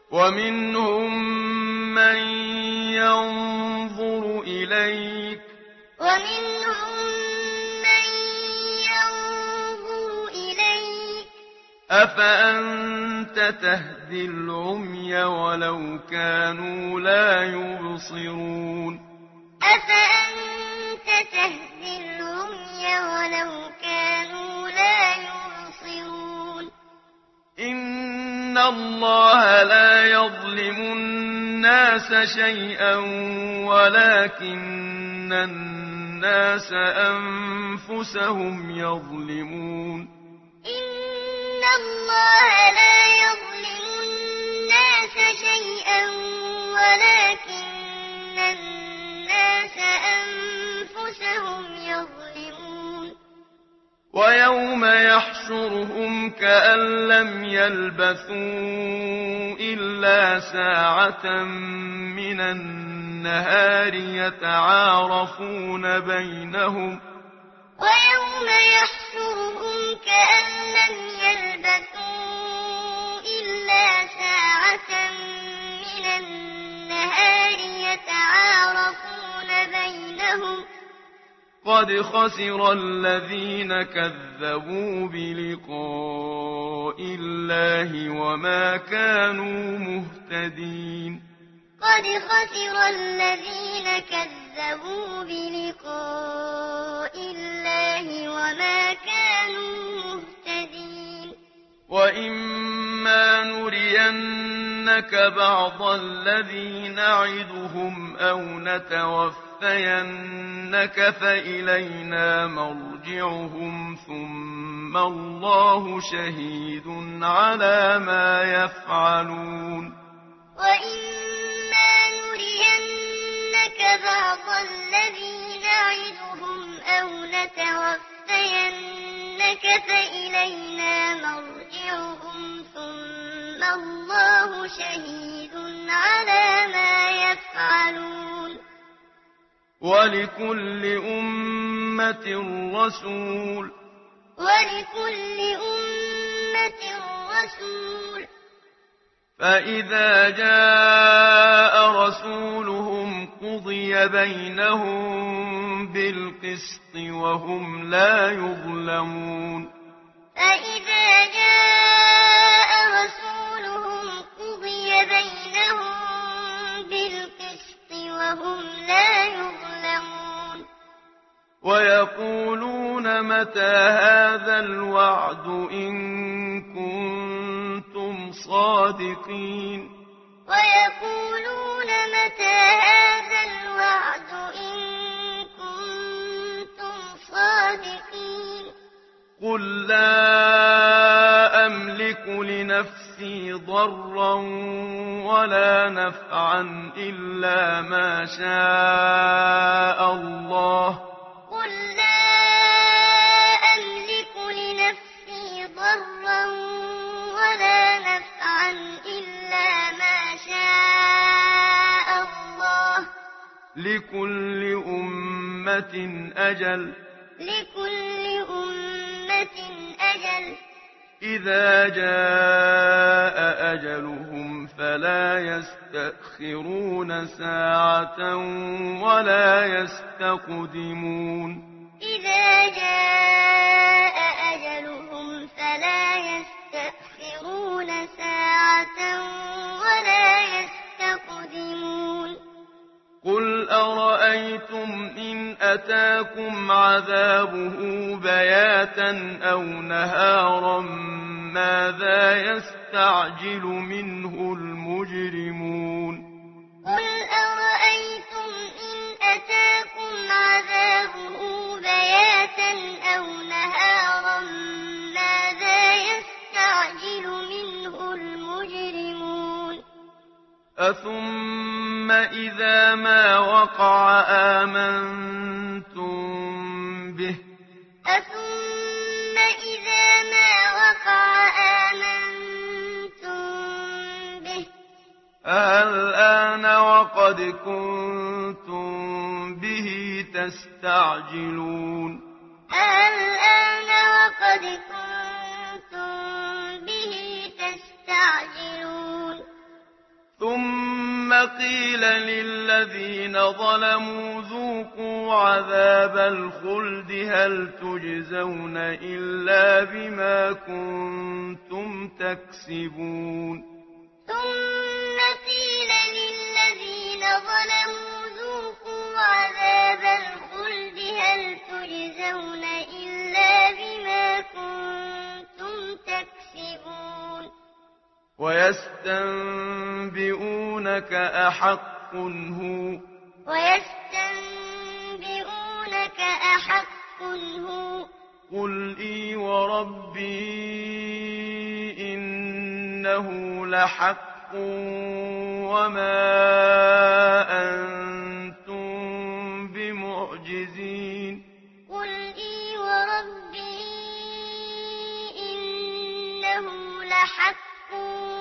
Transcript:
ومنهم من ينظر إليك أفأنت تهدي العمي ولو كانوا لا يبصرون أفأنت تهدي العمي ولو كانوا لا يبصرون إن الله لا يظلم الناس شيئا ولكن الناس أنفسهم يظلمون إن الله لا يظلم الناس شيئا ولكن الناس أنفسهم يظلمون ويوم يحشرهم كأن لم يلبثوا إلا ساعة من النهار يتعارفون بينهم ويوم يحشرهم كأن لم يلبثوا إلا ساعة من النهار يتعارفون بينهم قد خسر الذين كذبوا بلقاء الله وما كانوا مهتدين قد خسر الذين كذبوا بلقاء الله وما كانوا مهتدين وإما نرينك بعض الذي نعدهم أو نتوفينك فإلينا مرجعهم ثم الله شهيد على ما يفعلون وإما نرينك بعض الذي نعدهم أو نتوفينك فإلينا مرجعهم ثم الله شهيد على ما يفعلون ولكل أمة رسول فإذا جاء رسولهم قضي بينهم بالقسط وهم لا يظلمون فإذا جاء رسولهم قضي بينهم بالقسط وهم لا يظلمون ويقولون متى هذا الوعد إن كنتم صادقين ويقولون متى هذا الوعد إن كنتم صادقين قل لا أملك لنفسي ضرا ولا نفعا إلا ما شاء الله قل لا أملك لنفسي ضرا ولا نفعا إلا ما شاء الله لكل أمة أجل إذا جاء أجلهم فلا يستأخرون ساعة ولا يستقدمون إذا جاء أجلهم فلا يستأخرون ساعة ولا يستقدمون قل أرأيتم إن أتاكم عذابه بياتا أو نهارا ماذا يستعجل منه المجرمون قل أرأيتم إن أتاكم عذابه بياتا أو نهارا ماذا يستعجل منه المجرمون أثم إذا ما وقع آمنتم به الآن وقد كنتم به تستعجلون ثم قيل للذين ظلموا ذوقوا عذاب الخلد هل تجزون إلا بما كنتم تكسبون ثم قيل للذين ظلموا ذوقوا عذاب الخلد هل تجزون إلا بما كنتم تكسبون ويستنبئونك أحق هو قل إي وربي إنه لحق وما أنتم بمعجزين قل إي وربي إنه لحق